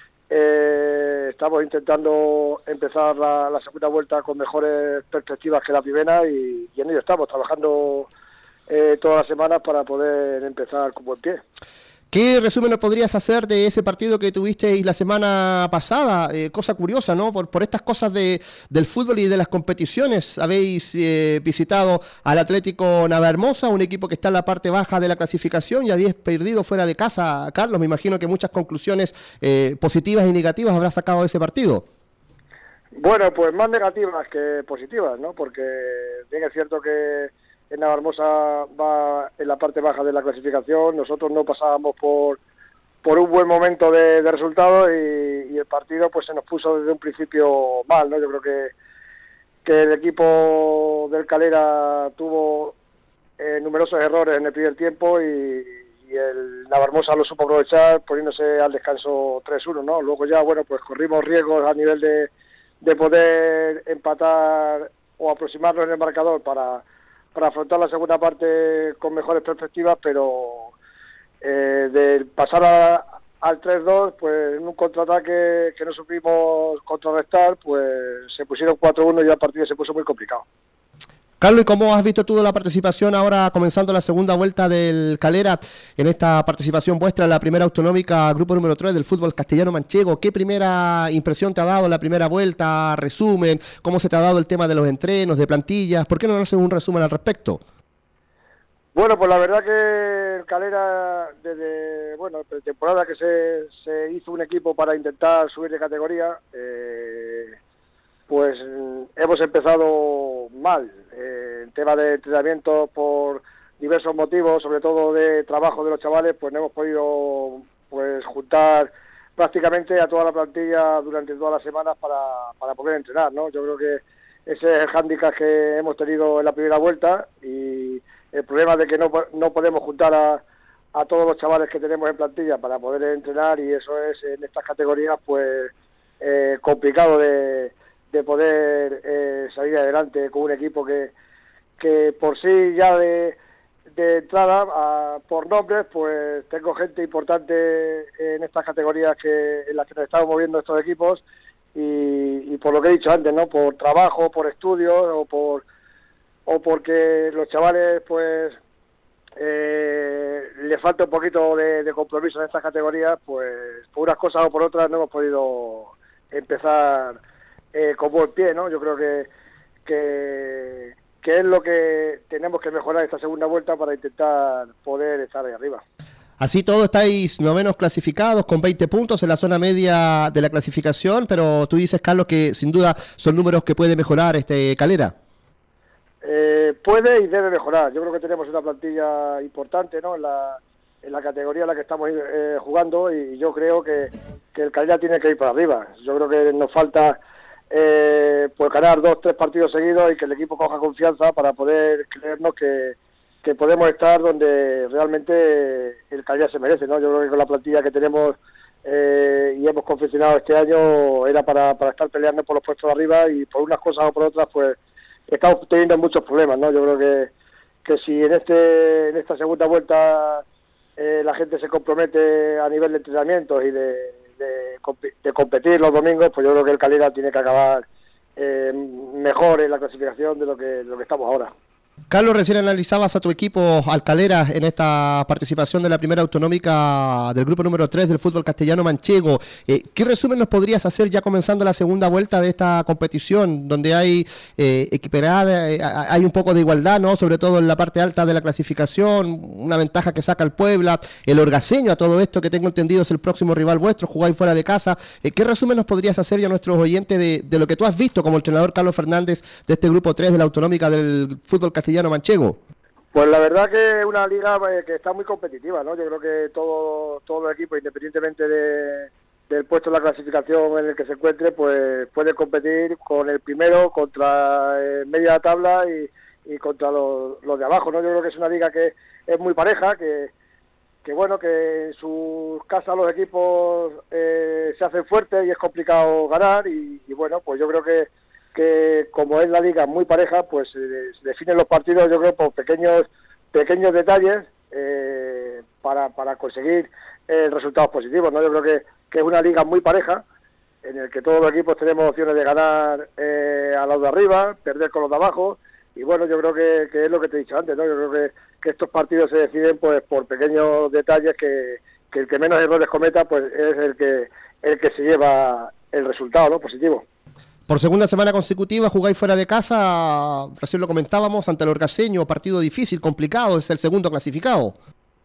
eh, estamos intentando empezar la, la segunda vuelta con mejores perspectivas que la primera y, y en ello estamos trabajando eh, todas las semanas para poder empezar con buen pie. ¿Qué resumen nos podrías hacer de ese partido que tuvisteis la semana pasada? Eh, cosa curiosa, ¿no? Por, por estas cosas de, del fútbol y de las competiciones. Habéis eh, visitado al Atlético Navahermosa, un equipo que está en la parte baja de la clasificación, y habéis perdido fuera de casa. Carlos, me imagino que muchas conclusiones eh, positivas y negativas habrás sacado de ese partido. Bueno, pues más negativas que positivas, ¿no? Porque bien es cierto que en Navahermosa va en la parte baja de la clasificación, nosotros no pasábamos por por un buen momento de, de resultados y, y el partido pues se nos puso desde un principio mal, ¿no? Yo creo que, que el equipo del Calera tuvo eh, numerosos errores en el primer tiempo y, y el Navahermosa lo supo aprovechar poniéndose al descanso tres uno, ¿no? Luego ya, bueno, pues corrimos riesgos a nivel de, de poder empatar o aproximarnos en el marcador para para afrontar la segunda parte con mejores perspectivas, pero eh, del pasar a, al tres dos, pues en un contraataque que no supimos contrarrestar, pues se pusieron cuatro uno y el partido se puso muy complicado. Carlos, ¿y cómo has visto tú la participación ahora comenzando la segunda vuelta del Calera en esta participación vuestra en la primera autonómica, grupo número tres del fútbol castellano manchego? ¿Qué primera impresión te ha dado la primera vuelta? ¿Resumen? ¿Cómo se te ha dado el tema de los entrenos, de plantillas? ¿Por qué no nos haces un resumen al respecto? Bueno, pues la verdad que el Calera, desde bueno, temporada que se, se hizo un equipo para intentar subir de categoría, eh, pues hemos empezado mal. Eh, en tema de entrenamiento, por diversos motivos, sobre todo de trabajo de los chavales, pues no hemos podido pues juntar prácticamente a toda la plantilla durante todas las semanas para, para poder entrenar, ¿no? Yo creo que ese es el hándicap que hemos tenido en la primera vuelta, y el problema de que no, no podemos juntar a, a todos los chavales que tenemos en plantilla para poder entrenar, y eso es en estas categorías pues eh, complicado de, de poder eh, salir adelante con un equipo que, que por sí ya de, de entrada, a, por nombres, pues tengo gente importante en estas categorías que en las que nos estamos moviendo estos equipos, y, y por lo que he dicho antes, ¿no? Por trabajo, por estudios o por o porque los chavales pues eh, les falta un poquito de, de compromiso en estas categorías, pues por unas cosas o por otras no hemos podido empezar eh, con buen pie, ¿no? Yo creo que, que que es lo que tenemos que mejorar esta segunda vuelta para intentar poder estar ahí arriba. Así todo estáis más o menos clasificados con veinte puntos en la zona media de la clasificación, pero tú dices, Carlos, que sin duda son números que puede mejorar este Calera. Eh, puede y debe mejorar. Yo creo que tenemos una plantilla importante, ¿no? En la, en la categoría en la que estamos eh, jugando, y yo creo que, que el Calera tiene que ir para arriba. Yo creo que nos falta eh, pues ganar dos, tres partidos seguidos y que el equipo coja confianza para poder creernos que, que podemos estar donde realmente el Calera se merece, ¿no? Yo creo que con la plantilla que tenemos eh, y hemos confeccionado este año era para, para estar peleando por los puestos de arriba, y por unas cosas o por otras pues estamos teniendo muchos problemas, ¿no? Yo creo que, que si en este en esta segunda vuelta eh, la gente se compromete a nivel de entrenamientos y de, de, de competir los domingos, pues yo creo que el Calera tiene que acabar eh, mejor en la clasificación de lo que, de lo que estamos ahora. Carlos, recién analizabas a tu equipo al Calera en esta participación de la primera autonómica del grupo número tres del fútbol castellano manchego. Eh, ¿Qué resumen nos podrías hacer ya comenzando la segunda vuelta de esta competición, donde hay eh, equiparada, eh, hay un poco de igualdad, ¿no? Sobre todo en la parte alta de la clasificación, una ventaja que saca el Puebla, el Orgaseño a todo esto, que tengo entendido es el próximo rival vuestro, jugáis fuera de casa. Eh, ¿Qué resumen nos podrías hacer ya a nuestros oyentes de, de lo que tú has visto como entrenador, Carlos Fernández, de este grupo tres de la autonómica del fútbol castellano castellano manchego? Pues la verdad que es una liga eh, que está muy competitiva, ¿no? Yo creo que todo todo el equipo, independientemente de, del puesto en la clasificación en el que se encuentre, pues puede competir con el primero contra eh, media tabla y, y contra los, los de abajo, ¿no? Yo creo que es una liga que es muy pareja, que, que bueno, que en sus casas los equipos eh, se hacen fuertes y es complicado ganar, y, y bueno, pues yo creo que que como es la liga muy pareja, pues eh, se definen los partidos, yo creo, por pequeños pequeños detalles eh, para, para conseguir eh, resultados positivos, ¿no? Yo creo que, que es una liga muy pareja, en el que todos los equipos tenemos opciones de ganar eh, a los de arriba, perder con los de abajo, y bueno, yo creo que, que es lo que te he dicho antes, ¿no? Yo creo que, que estos partidos se deciden pues por pequeños detalles, que, que el que menos errores cometa pues es el que el que se lleva el resultado, ¿no? Positivo. Por segunda semana consecutiva jugáis fuera de casa, recién lo comentábamos, ante el Orgaseño, partido difícil, complicado, es el segundo clasificado.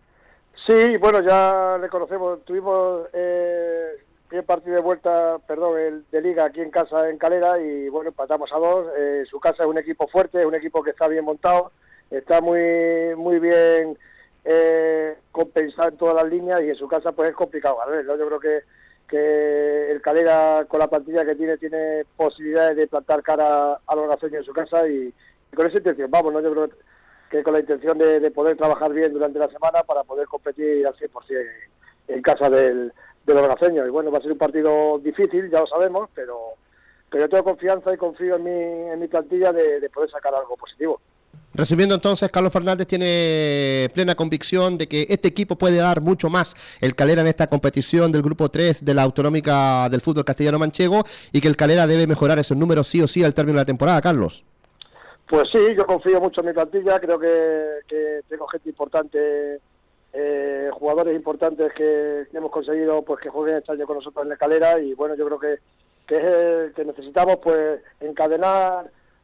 Sí, bueno, ya le conocemos, tuvimos eh, el partido de vuelta, perdón, el de liga aquí en casa en Calera, y bueno, empatamos a dos. Eh, su casa es un equipo fuerte, es un equipo que está bien montado, está muy muy bien eh, compensado en todas las líneas, y en su casa pues es complicado ganarlo, ¿no? Yo creo que que el Calera, con la plantilla que tiene, tiene posibilidades de plantar cara al Orgaseño en su casa, y, y con esa intención vamos, ¿no? Yo creo que con la intención de, de poder trabajar bien durante la semana para poder competir al cien por ciento en casa del, del Orgaseño. Y bueno, va a ser un partido difícil, ya lo sabemos, pero, pero yo tengo confianza y confío en mi, en mi plantilla de, de poder sacar algo positivo. Resumiendo entonces, Carlos Fernández tiene plena convicción de que este equipo puede dar mucho más el Calera en esta competición del grupo tres de la autonómica del fútbol castellano manchego, y que el Calera debe mejorar esos números sí o sí al término de la temporada, Carlos. Pues sí, yo confío mucho en mi plantilla, creo que, que tengo gente importante, eh, jugadores importantes que, que hemos conseguido pues que jueguen este año con nosotros en el Calera, y bueno, yo creo que, que, es, que necesitamos pues encadenar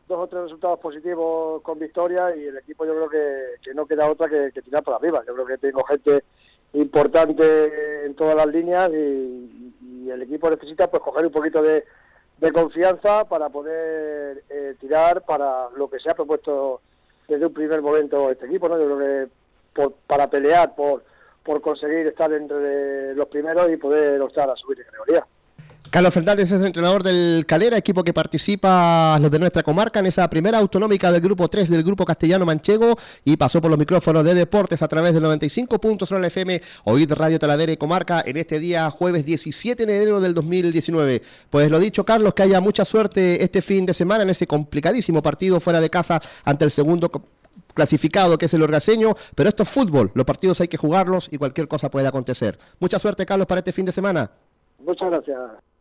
dos o tres resultados positivos con victoria y el equipo yo creo que, que no queda otra que, que tirar por arriba. Yo creo que tengo gente importante en todas las líneas y, y el equipo necesita pues coger un poquito de, de confianza para poder eh, tirar para lo que se ha propuesto desde un primer momento este equipo, ¿no? Yo creo que por, para pelear por, por conseguir estar entre los primeros y poder optar a subir de categoría. Carlos Fernández es el entrenador del Calera, equipo que participa los de nuestra comarca en esa primera autonómica del grupo tres del grupo castellano manchego y pasó por los micrófonos de deportes a través del noventa y cinco punto cero F M, Oíd Radio Talavera y Comarca en este día jueves diecisiete de enero del dos mil diecinueve. Pues lo dicho, Carlos, que haya mucha suerte este fin de semana en ese complicadísimo partido fuera de casa ante el segundo clasificado que es el Orgaseño, pero esto es fútbol, los partidos hay que jugarlos y cualquier cosa puede acontecer. Mucha suerte, Carlos, para este fin de semana. Muchas gracias.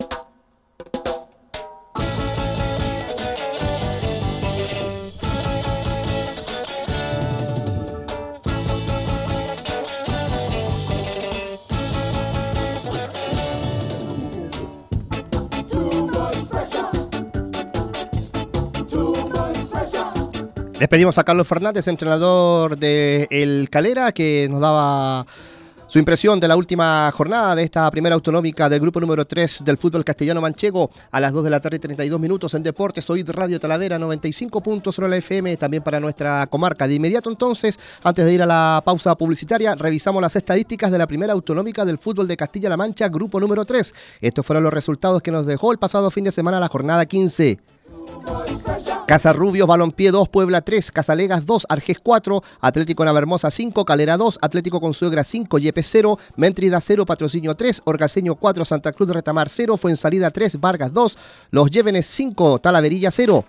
Despedimos a Carlos Fernández, entrenador de El Calera, que nos daba su impresión de la última jornada de esta primera autonómica del grupo número tres del fútbol castellano manchego a las dos de la tarde y treinta y dos minutos en Deportes, Oíd Radio Talavera noventa y cinco punto cero F M, también para nuestra comarca. De inmediato entonces, antes de ir a la pausa publicitaria, revisamos las estadísticas de la primera autonómica del fútbol de Castilla-La Mancha, grupo número tres. Estos fueron los resultados que nos dejó el pasado fin de semana la jornada quince. Casarrubios, Balompié dos, Puebla tres, Casalegas dos, Argés cuatro, Atlético Navarmosa cinco, Calera dos, Atlético Consuegra cinco, Yepes cero, Méntrida cero, Patrocinio tres, Orgaseño cuatro, Santa Cruz de Retamar cero, Fuensalida tres, Vargas dos, Los Llévenes cinco, Talaverilla cero.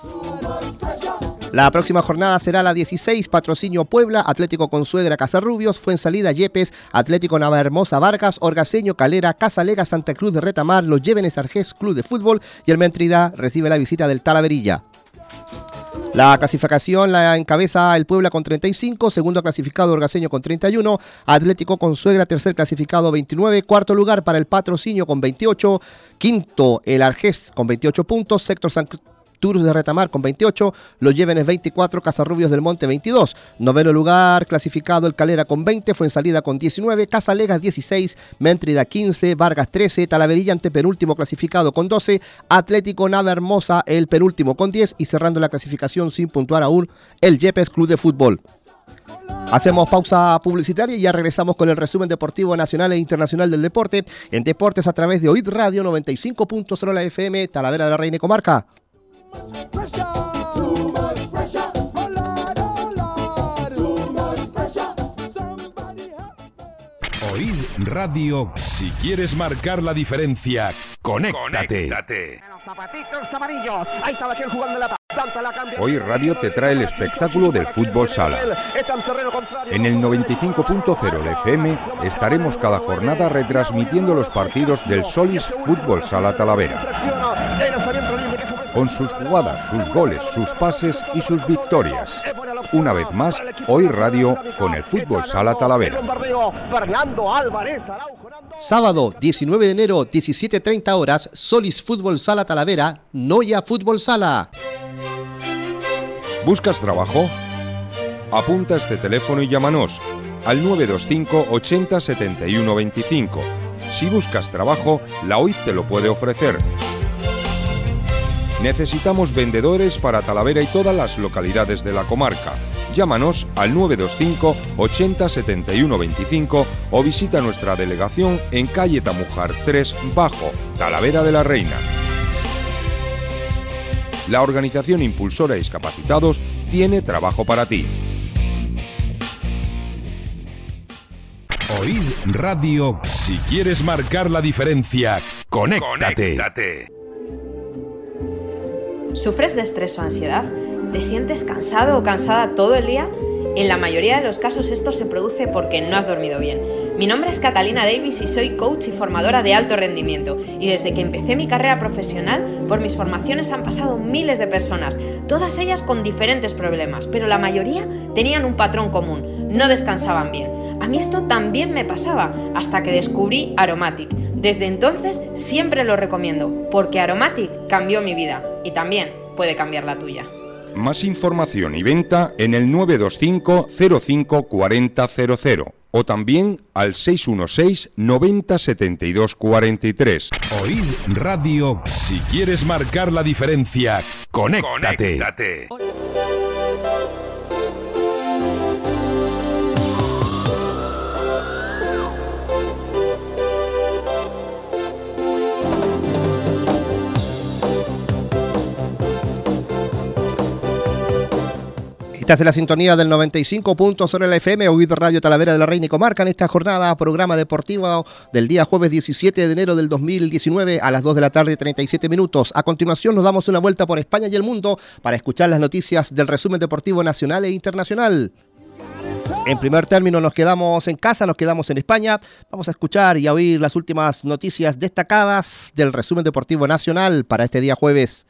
La próxima jornada será la dieciséis, Patrocinio Puebla, Atlético Consuegra, Casarrubios, Fuensalida, Yepes, Atlético Navarmosa, Vargas, Orgaseño, Calera, Casalega, Santa Cruz de Retamar, Los Llévenes, Argés, Club de Fútbol y el Méntrida recibe la visita del Talaverilla. La clasificación la encabeza el Puebla con treinta y cinco, segundo clasificado Orgaseño con treinta y uno, Atlético Consuegra tercer clasificado veintinueve, cuarto lugar para el Patrocinio con veintiocho, quinto el Argés con veintiocho puntos, sector San Cruz de Retamar con veintiocho, Los Llévenes veinticuatro, Casarrubios del Monte veintidós, noveno lugar clasificado el Calera con veinte, Fuensalida con diecinueve, Casalegas dieciséis, Méntrida quince, Vargas trece, Talaverilla antepenúltimo clasificado con doce, Atlético Navarmosa el penúltimo con diez y cerrando la clasificación sin puntuar aún el Yepes Club de Fútbol. Hacemos pausa publicitaria y ya regresamos con el resumen deportivo nacional e internacional del deporte en Deportes a través de Oíd Radio noventa y cinco punto cero F M, Talavera de la Reina y Comarca. Oíd Radio. Si quieres marcar la diferencia, conéctate. Los zapatitos amarillos. Ahí está Baquiel jugando la Hoy Radio te trae el espectáculo del fútbol sala. En el noventa y cinco punto cero de F M estaremos cada jornada retransmitiendo los partidos del Solis Fútbol Sala Talavera, con sus jugadas, sus goles, sus pases y sus victorias. Una vez más, Hoy Radio con el Fútbol Sala Talavera. Sábado diecinueve de enero, diecisiete treinta horas, Solis Fútbol Sala Talavera, Noia Fútbol Sala. ¿Buscas trabajo? Apunta este teléfono y llámanos al nueve dos cinco ochenta setenta y uno veinticinco. Si buscas trabajo, la O I T te lo puede ofrecer. Necesitamos vendedores para Talavera y todas las localidades de la comarca. Llámanos al nueve dos cinco ochenta setenta y uno veinticinco o visita nuestra delegación en calle Tamujar tres Bajo, Talavera de la Reina. La organización impulsora Discapacitados tiene trabajo para ti. Oíd Radio. Si quieres marcar la diferencia, conéctate. Conéctate. ¿Sufres de estrés o ansiedad? ¿Te sientes cansado o cansada todo el día? En la mayoría de los casos esto se produce porque no has dormido bien. Mi nombre es Catalina Davis y soy coach y formadora de alto rendimiento. Y desde que empecé mi carrera profesional, por mis formaciones han pasado miles de personas, todas ellas con diferentes problemas, pero la mayoría tenían un patrón común: no descansaban bien. A mí esto también me pasaba, hasta que descubrí Aromatic. Desde entonces siempre lo recomiendo, porque Aromatic cambió mi vida. Y también puede cambiar la tuya. Más información y venta en el nueve dos cinco cero cinco cuatro cero cero cero o también al seis uno seis noventa setenta y dos cuarenta y tres. Oíd Radio. Si quieres marcar la diferencia, conéctate. Conéctate. Estás en la sintonía del noventa y cinco punto cero en la F M, Oíd Radio Talavera de la Reina y Comarca, en esta jornada, programa deportivo del día jueves diecisiete de enero del dos mil diecinueve a las dos de la tarde, treinta y siete minutos. A continuación nos damos una vuelta por España y el mundo para escuchar las noticias del resumen deportivo nacional e internacional. En primer término nos quedamos en casa, nos quedamos en España. Vamos a escuchar y a oír las últimas noticias destacadas del resumen deportivo nacional para este día jueves.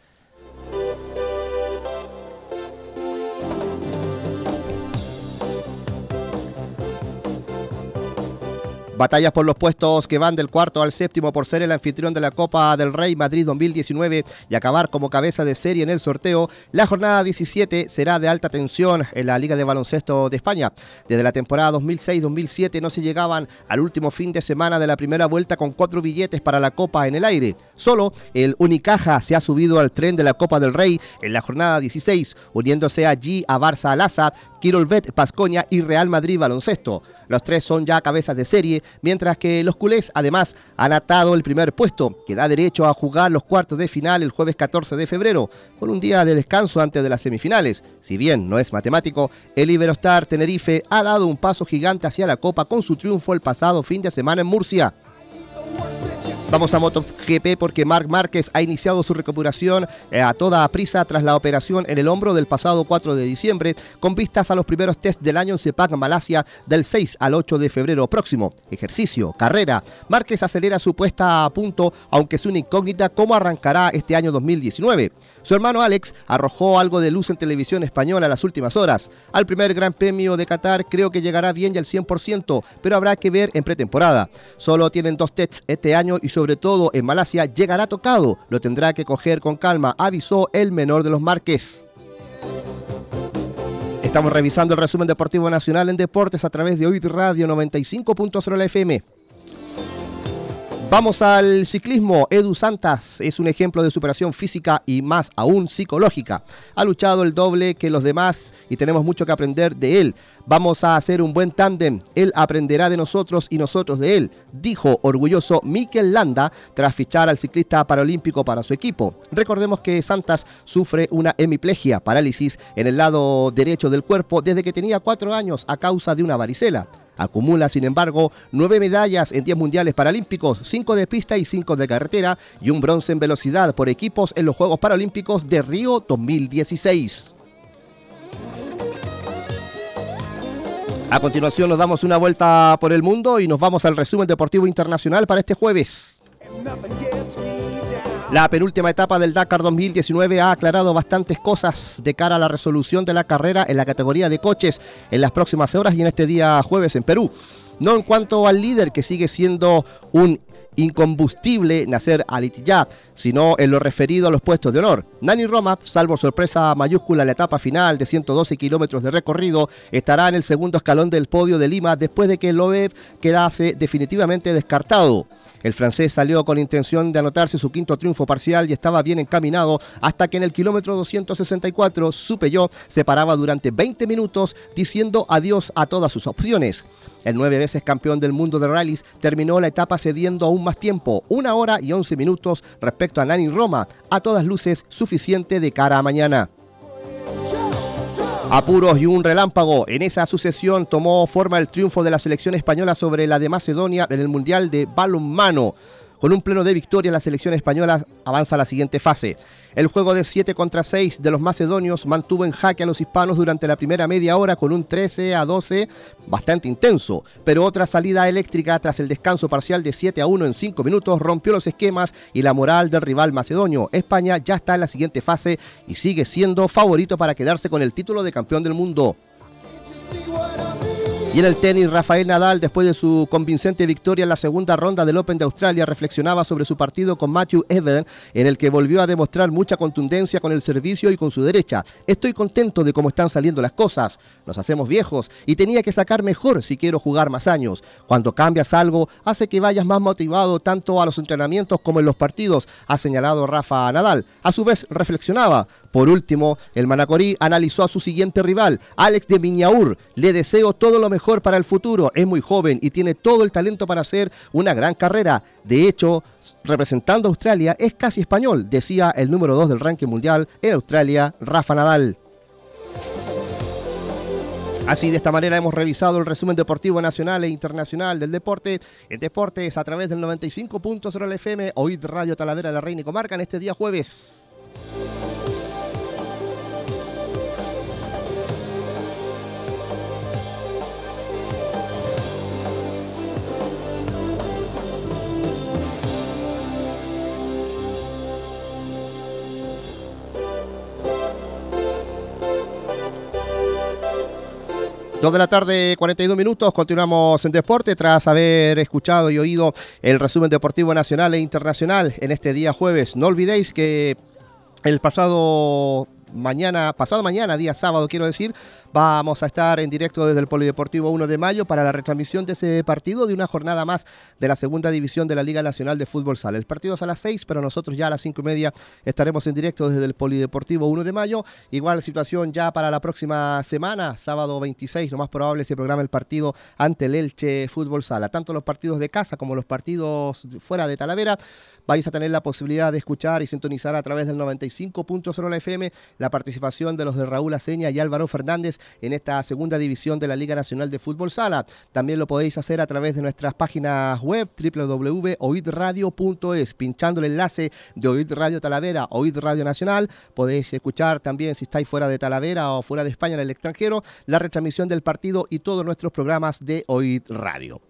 Batallas por los puestos que van del cuarto al séptimo por ser el anfitrión de la Copa del Rey Madrid dos mil diecinueve y acabar como cabeza de serie en el sorteo. La jornada diecisiete será de alta tensión en la Liga de Baloncesto de España. Desde la temporada dos mil seis dos mil siete no se llegaban al último fin de semana de la primera vuelta con cuatro billetes para la Copa en el aire. Solo el Unicaja se ha subido al tren de la Copa del Rey en la jornada dieciséis, uniéndose allí a Barça Alasa, Quirolbet Baskonia y Real Madrid Baloncesto. Los tres son ya cabezas de serie, mientras que los culés además han atado el primer puesto, que da derecho a jugar los cuartos de final el jueves catorce de febrero, con un día de descanso antes de las semifinales. Si bien no es matemático, el Iberostar Tenerife ha dado un paso gigante hacia la Copa con su triunfo el pasado fin de semana en Murcia. Vamos a MotoGP porque Marc Márquez ha iniciado su recuperación a toda prisa tras la operación en el hombro del pasado cuatro de diciembre, con vistas a los primeros test del año en Sepang, Malasia, del seis al ocho de febrero próximo. Ejercicio, carrera. Márquez acelera su puesta a punto, aunque es una incógnita cómo arrancará este año dos mil diecinueve. Su hermano Alex arrojó algo de luz en televisión española en las últimas horas. Al primer Gran Premio de Qatar creo que llegará bien y al cien por ciento, pero habrá que ver en pretemporada. Solo tienen dos tests este año y sobre todo en Malasia llegará tocado. Lo tendrá que coger con calma, avisó el menor de los Márquez. Estamos revisando el resumen deportivo nacional en deportes a través de Oíd Radio noventa y cinco punto cero la F M. Vamos al ciclismo. Edu Santas es un ejemplo de superación física y más aún psicológica. Ha luchado el doble que los demás y tenemos mucho que aprender de él. Vamos a hacer un buen tándem. Él aprenderá de nosotros y nosotros de él, dijo orgulloso Mikel Landa tras fichar al ciclista paralímpico para su equipo. Recordemos que Santas sufre una hemiplegia, parálisis en el lado derecho del cuerpo desde que tenía cuatro años a causa de una varicela. Acumula, sin embargo, nueve medallas en diez mundiales paralímpicos, cinco de pista y cinco de carretera y un bronce en velocidad por equipos en los Juegos Paralímpicos de Río dos mil dieciséis. A continuación nos damos una vuelta por el mundo y nos vamos al resumen deportivo internacional para este jueves. La penúltima etapa del Dakar dos mil diecinueve ha aclarado bastantes cosas de cara a la resolución de la carrera en la categoría de coches en las próximas horas y en este día jueves en Perú. No en cuanto al líder, que sigue siendo un incombustible Nasser Al-Attiyah, sino en lo referido a los puestos de honor. Nani Roma, salvo sorpresa mayúscula en la etapa final de ciento doce kilómetros de recorrido, estará en el segundo escalón del podio de Lima después de que Loeb quedase definitivamente descartado. El francés salió con intención de anotarse su quinto triunfo parcial y estaba bien encaminado hasta que en el kilómetro doscientos sesenta y cuatro su Peugeot se paraba durante veinte minutos diciendo adiós a todas sus opciones. El nueve veces campeón del mundo de rallies terminó la etapa cediendo aún más tiempo, una hora y once minutos respecto a Nani Roma, a todas luces suficiente de cara a mañana. Apuros y un relámpago. En esa sucesión tomó forma el triunfo de la selección española sobre la de Macedonia en el Mundial de Balonmano. Con un pleno de victoria, la selección española avanza a la siguiente fase. El juego de siete contra seis de los macedonios mantuvo en jaque a los hispanos durante la primera media hora con un trece a doce bastante intenso, pero otra salida eléctrica tras el descanso parcial de siete a uno en cinco minutos rompió los esquemas y la moral del rival macedonio. España ya está en la siguiente fase y sigue siendo favorito para quedarse con el título de campeón del mundo. Y en el tenis, Rafael Nadal, después de su convincente victoria en la segunda ronda del Open de Australia, reflexionaba sobre su partido con Matthew Evans, en el que volvió a demostrar mucha contundencia con el servicio y con su derecha. Estoy contento de cómo están saliendo las cosas. Nos hacemos viejos y tenía que sacar mejor si quiero jugar más años. Cuando cambias algo, hace que vayas más motivado tanto a los entrenamientos como en los partidos, ha señalado Rafa Nadal. A su vez, reflexionaba. Por último, el manacorí analizó a su siguiente rival, Alex de Miñaur. Le deseo todo lo mejor para el futuro. Es muy joven y tiene todo el talento para hacer una gran carrera. De hecho, representando a Australia, es casi español, decía el número dos del ranking mundial en Australia, Rafa Nadal. Así, de esta manera hemos revisado el resumen deportivo nacional e internacional del deporte. El deporte es a través del noventa y cinco punto cero L F M, O I D Radio Talavera de la Reina y Comarca en este día jueves. Dos de la tarde, cuarenta y dos minutos, continuamos en Deporte tras haber escuchado y oído el resumen deportivo nacional e internacional en este día jueves. No olvidéis que el pasado mañana, pasado mañana, día sábado quiero decir, vamos a estar en directo desde el Polideportivo uno de mayo para la retransmisión de ese partido, de una jornada más de la segunda división de la Liga Nacional de Fútbol Sala. El partido es a las seis, pero nosotros ya a las cinco y media estaremos en directo desde el Polideportivo uno de mayo. Igual situación ya para la próxima semana, sábado veintiséis, lo más probable se programa el partido ante el Elche Fútbol Sala. Tanto los partidos de casa como los partidos fuera de Talavera vais a tener la posibilidad de escuchar y sintonizar a través del noventa y cinco punto cero F M la participación de los de Raúl Aceña y Álvaro Fernández en esta segunda división de la Liga Nacional de Fútbol Sala. También lo podéis hacer a través de nuestras páginas web doble u doble u doble u punto oidradio punto es, pinchando el enlace de O I D Radio Talavera, O I D Radio Nacional. Podéis escuchar también, si estáis fuera de Talavera o fuera de España, en el extranjero, la retransmisión del partido y todos nuestros programas de O I D Radio.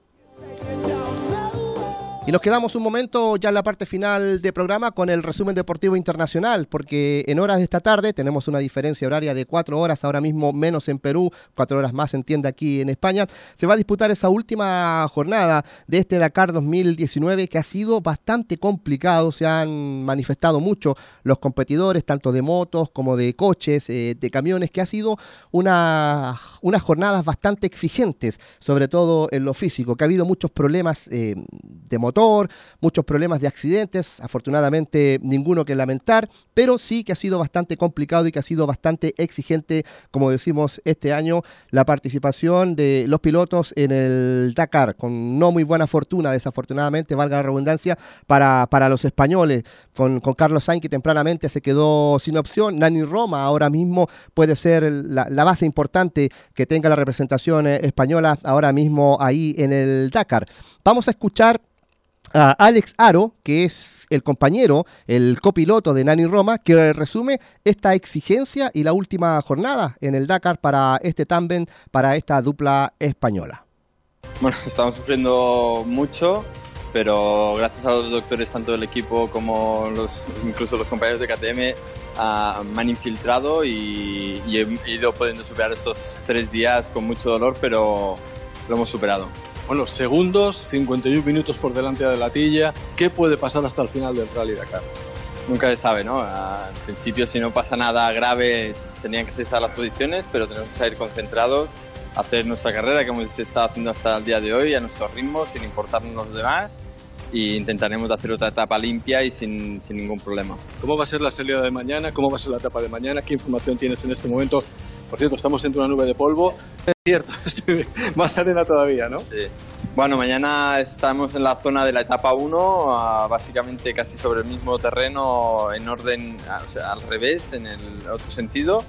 Y nos quedamos un momento ya en la parte final del programa con el resumen deportivo internacional, porque en horas de esta tarde tenemos una diferencia horaria de cuatro horas, ahora mismo menos en Perú, cuatro horas más en tienda aquí en España. Se va a disputar esa última jornada de este Dakar dos mil diecinueve, que ha sido bastante complicado. Se han manifestado mucho los competidores, tanto de motos como de coches, eh, de camiones, que ha sido una, unas jornadas bastante exigentes, sobre todo en lo físico, que ha habido muchos problemas eh, de motor, muchos problemas de accidentes, afortunadamente ninguno que lamentar, pero sí que ha sido bastante complicado y que ha sido bastante exigente, como decimos, este año, la participación de los pilotos en el Dakar, con no muy buena fortuna, desafortunadamente, valga la redundancia, para, para los españoles, con, con Carlos Sainz, que tempranamente se quedó sin opción. Nani Roma ahora mismo puede ser la, la base importante que tenga la representación española ahora mismo ahí en el Dakar. Vamos a escuchar a Alex Aro, que es el compañero, el copiloto de Nani Roma, que resume esta exigencia y la última jornada en el Dakar para este tándem, para esta dupla española. Bueno, estamos sufriendo mucho, pero gracias a los doctores, tanto del equipo como los, incluso los compañeros de K T M, uh, me han infiltrado y, y he ido pudiendo superar estos tres días con mucho dolor, pero lo hemos superado. Bueno, segundos, cincuenta y uno minutos por delante de la Tilla. ¿Qué puede pasar hasta el final del Rally Dakar? Nunca se sabe, ¿no? Al principio, si no pasa nada grave, tenían que estar las posiciones, pero tenemos que salir concentrados, hacer nuestra carrera que hemos estado haciendo hasta el día de hoy, a nuestro ritmo, sin importarnos los demás, y intentaremos hacer otra etapa limpia y sin, sin ningún problema. ¿Cómo va a ser la salida de mañana? ¿Cómo va a ser la etapa de mañana? ¿Qué información tienes en este momento? Por cierto, estamos entre una nube de polvo. Es cierto, más arena todavía, ¿no? Sí. Bueno, mañana estamos en la zona de la etapa uno, uh, básicamente casi sobre el mismo terreno, en orden, uh, o sea, al revés, en el otro sentido,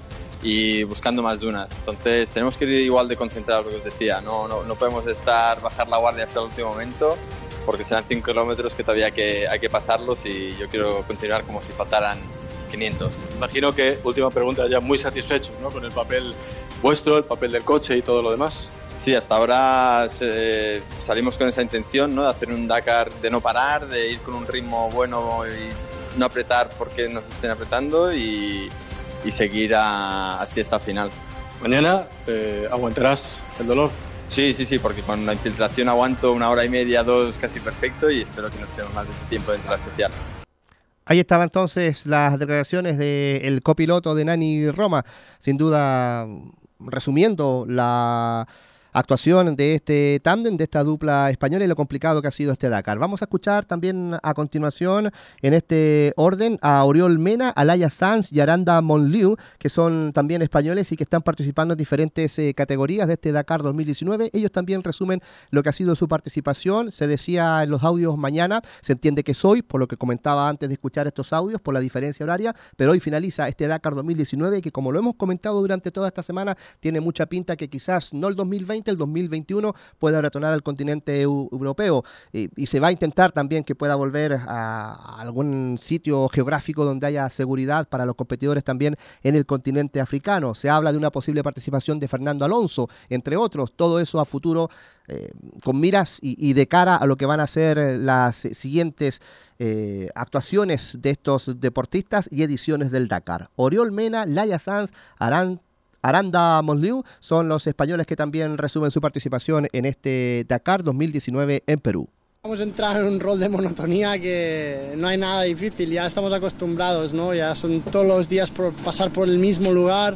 y buscando más dunas. Entonces tenemos que ir igual de concentrados, lo que os decía. No, no, no podemos estar, bajar la guardia hasta el último momento, porque serán cinco kilómetros que todavía hay que, hay que pasarlos y yo quiero continuar como si faltaran quinientos. Imagino que, última pregunta, ya muy satisfechos, ¿no?, con el papel vuestro, el papel del coche y todo lo demás. Sí, hasta ahora se, salimos con esa intención, ¿no?, de hacer un Dakar, de no parar, de ir con un ritmo bueno y no apretar porque nos estén apretando y, y seguir a, así hasta el final. Mañana eh, aguantarás el dolor. Sí, sí, sí, porque con la infiltración aguanto una hora y media, dos, casi perfecto, y espero que no estemos más de ese tiempo dentro de la especial. Ahí estaban entonces las declaraciones del copiloto de Nani Roma, sin duda resumiendo la actuación de este tándem, de esta dupla española y lo complicado que ha sido este Dakar. Vamos a escuchar también a continuación, en este orden, a Oriol Mena, Alaya Sanz y Aranda Monliu, que son también españoles y que están participando en diferentes eh, categorías de este Dakar dos mil diecinueve. Ellos también resumen lo que ha sido su participación. Se decía en los audios mañana, se entiende que es hoy, por lo que comentaba antes de escuchar estos audios, por la diferencia horaria, pero hoy finaliza este Dakar dos mil diecinueve que, como lo hemos comentado durante toda esta semana, tiene mucha pinta que quizás no el dos mil veinte, el dos mil veintiuno pueda retornar al continente eu- europeo y, y se va a intentar también que pueda volver a, a algún sitio geográfico donde haya seguridad para los competidores también en el continente africano. Se habla de una posible participación de Fernando Alonso, entre otros. Todo eso a futuro eh, con miras y, y de cara a lo que van a ser las siguientes eh, actuaciones de estos deportistas y ediciones del Dakar. Oriol Mena, Laya Sanz, Aran Aranda Monliu son los españoles que también resumen su participación en este Dakar dos mil diecinueve en Perú. Vamos a entrar en un rol de monotonía que no hay nada difícil, ya estamos acostumbrados, ¿no? Ya son todos los días por pasar por el mismo lugar,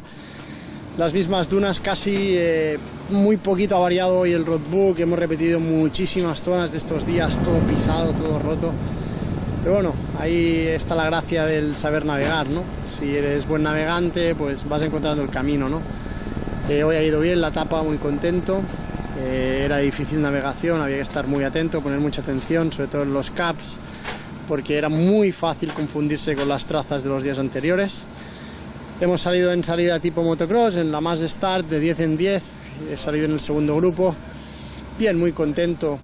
las mismas dunas casi, eh, muy poquito ha variado hoy el roadbook, hemos repetido muchísimas zonas de estos días, todo pisado, todo roto. Pero bueno, ahí está la gracia del saber navegar, ¿no? Si eres buen navegante, pues vas encontrando el camino, ¿no? Eh, hoy ha ido bien la etapa, muy contento. Eh, era difícil navegación, había que estar muy atento, poner mucha atención, sobre todo en los caps, porque era muy fácil confundirse con las trazas de los días anteriores. Hemos salido en salida tipo motocross, en la más start de diez en diez, he salido en el segundo grupo. Bien, muy contento.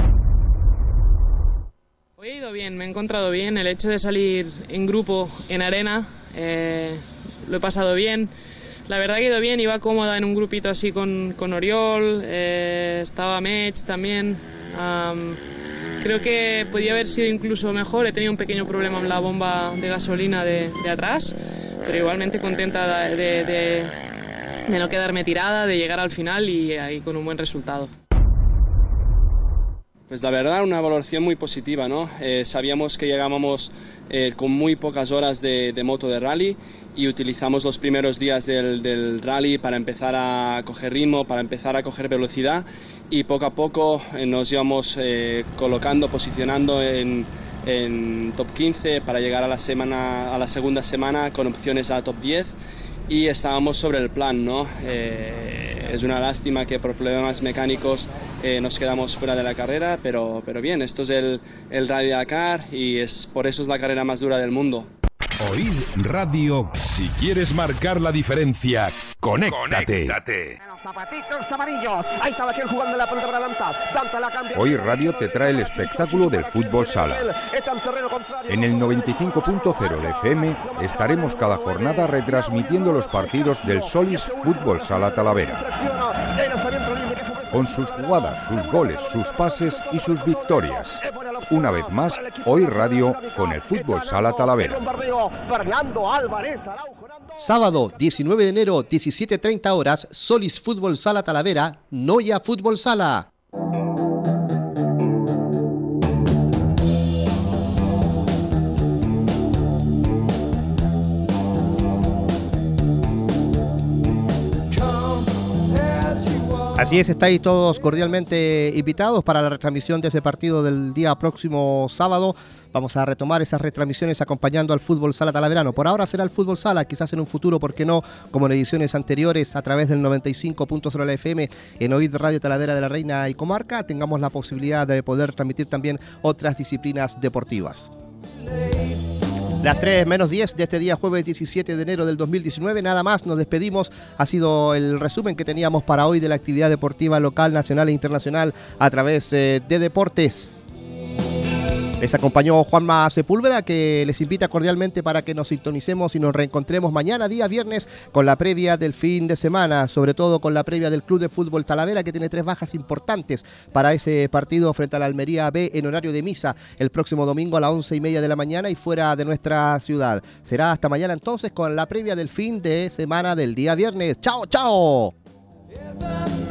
Hoy he ido bien, me he encontrado bien, el hecho de salir en grupo en arena, eh, lo he pasado bien, la verdad que he ido bien, iba cómoda en un grupito así con, con Oriol, eh, estaba Mech también, um, creo que podía haber sido incluso mejor, he tenido un pequeño problema en la bomba de gasolina de, de atrás, pero igualmente contenta de, de, de, de no quedarme tirada, de llegar al final y ahí con un buen resultado. Pues la verdad, una valoración muy positiva, ¿no? Eh, sabíamos que llegábamos eh, con muy pocas horas de, de moto de rally y utilizamos los primeros días del, del rally para empezar a coger ritmo, para empezar a coger velocidad y poco a poco eh, nos íbamos eh, colocando, posicionando en, en top quince para llegar a la, semana, a la segunda semana con opciones a top diez. Y estábamos sobre el plan, ¿no? Eh, es una lástima que por problemas mecánicos eh, nos quedamos fuera de la carrera, pero, pero bien, esto es el, el Rally Dakar y es, por eso es la carrera más dura del mundo. Oíd Radio. Si quieres marcar la diferencia, conéctate. conéctate. Zapatitos amarillos. Ahí estaba aquel jugando la pelota para Dantas. Dantas la cambia. Hoy Radio te trae el espectáculo del fútbol sala. En el noventa y cinco punto cero de F M estaremos cada jornada retransmitiendo los partidos del Solis Fútbol Sala Talavera. Con sus jugadas, sus goles, sus pases y sus victorias. Una vez más, Hoy Radio con el Fútbol Sala Talavera. Sábado, diecinueve de enero, diecisiete treinta horas, Solis Fútbol Sala Talavera, Noia Fútbol Sala. Así es, estáis todos cordialmente invitados para la retransmisión de ese partido del día próximo sábado. Vamos a retomar esas retransmisiones acompañando al Fútbol Sala Talaverano. Por ahora será el Fútbol Sala, quizás en un futuro, ¿por qué no? Como en ediciones anteriores, a través del noventa y cinco punto cero F M en Oíd Radio Talavera de la Reina y Comarca, tengamos la posibilidad de poder transmitir también otras disciplinas deportivas. Las tres menos diez de este día jueves diecisiete de enero del dos mil diecinueve, nada más, nos despedimos. Ha sido el resumen que teníamos para hoy de la actividad deportiva local, nacional e internacional a través eh, de Deportes. Les acompañó Juanma Sepúlveda, que les invita cordialmente para que nos sintonicemos y nos reencontremos mañana, día viernes, con la previa del fin de semana, sobre todo con la previa del Club de Fútbol Talavera, que tiene tres bajas importantes para ese partido frente a la Almería B en horario de misa el próximo domingo a las once y media de la mañana y fuera de nuestra ciudad. Será hasta mañana entonces con la previa del fin de semana del día viernes. ¡Chao, chao!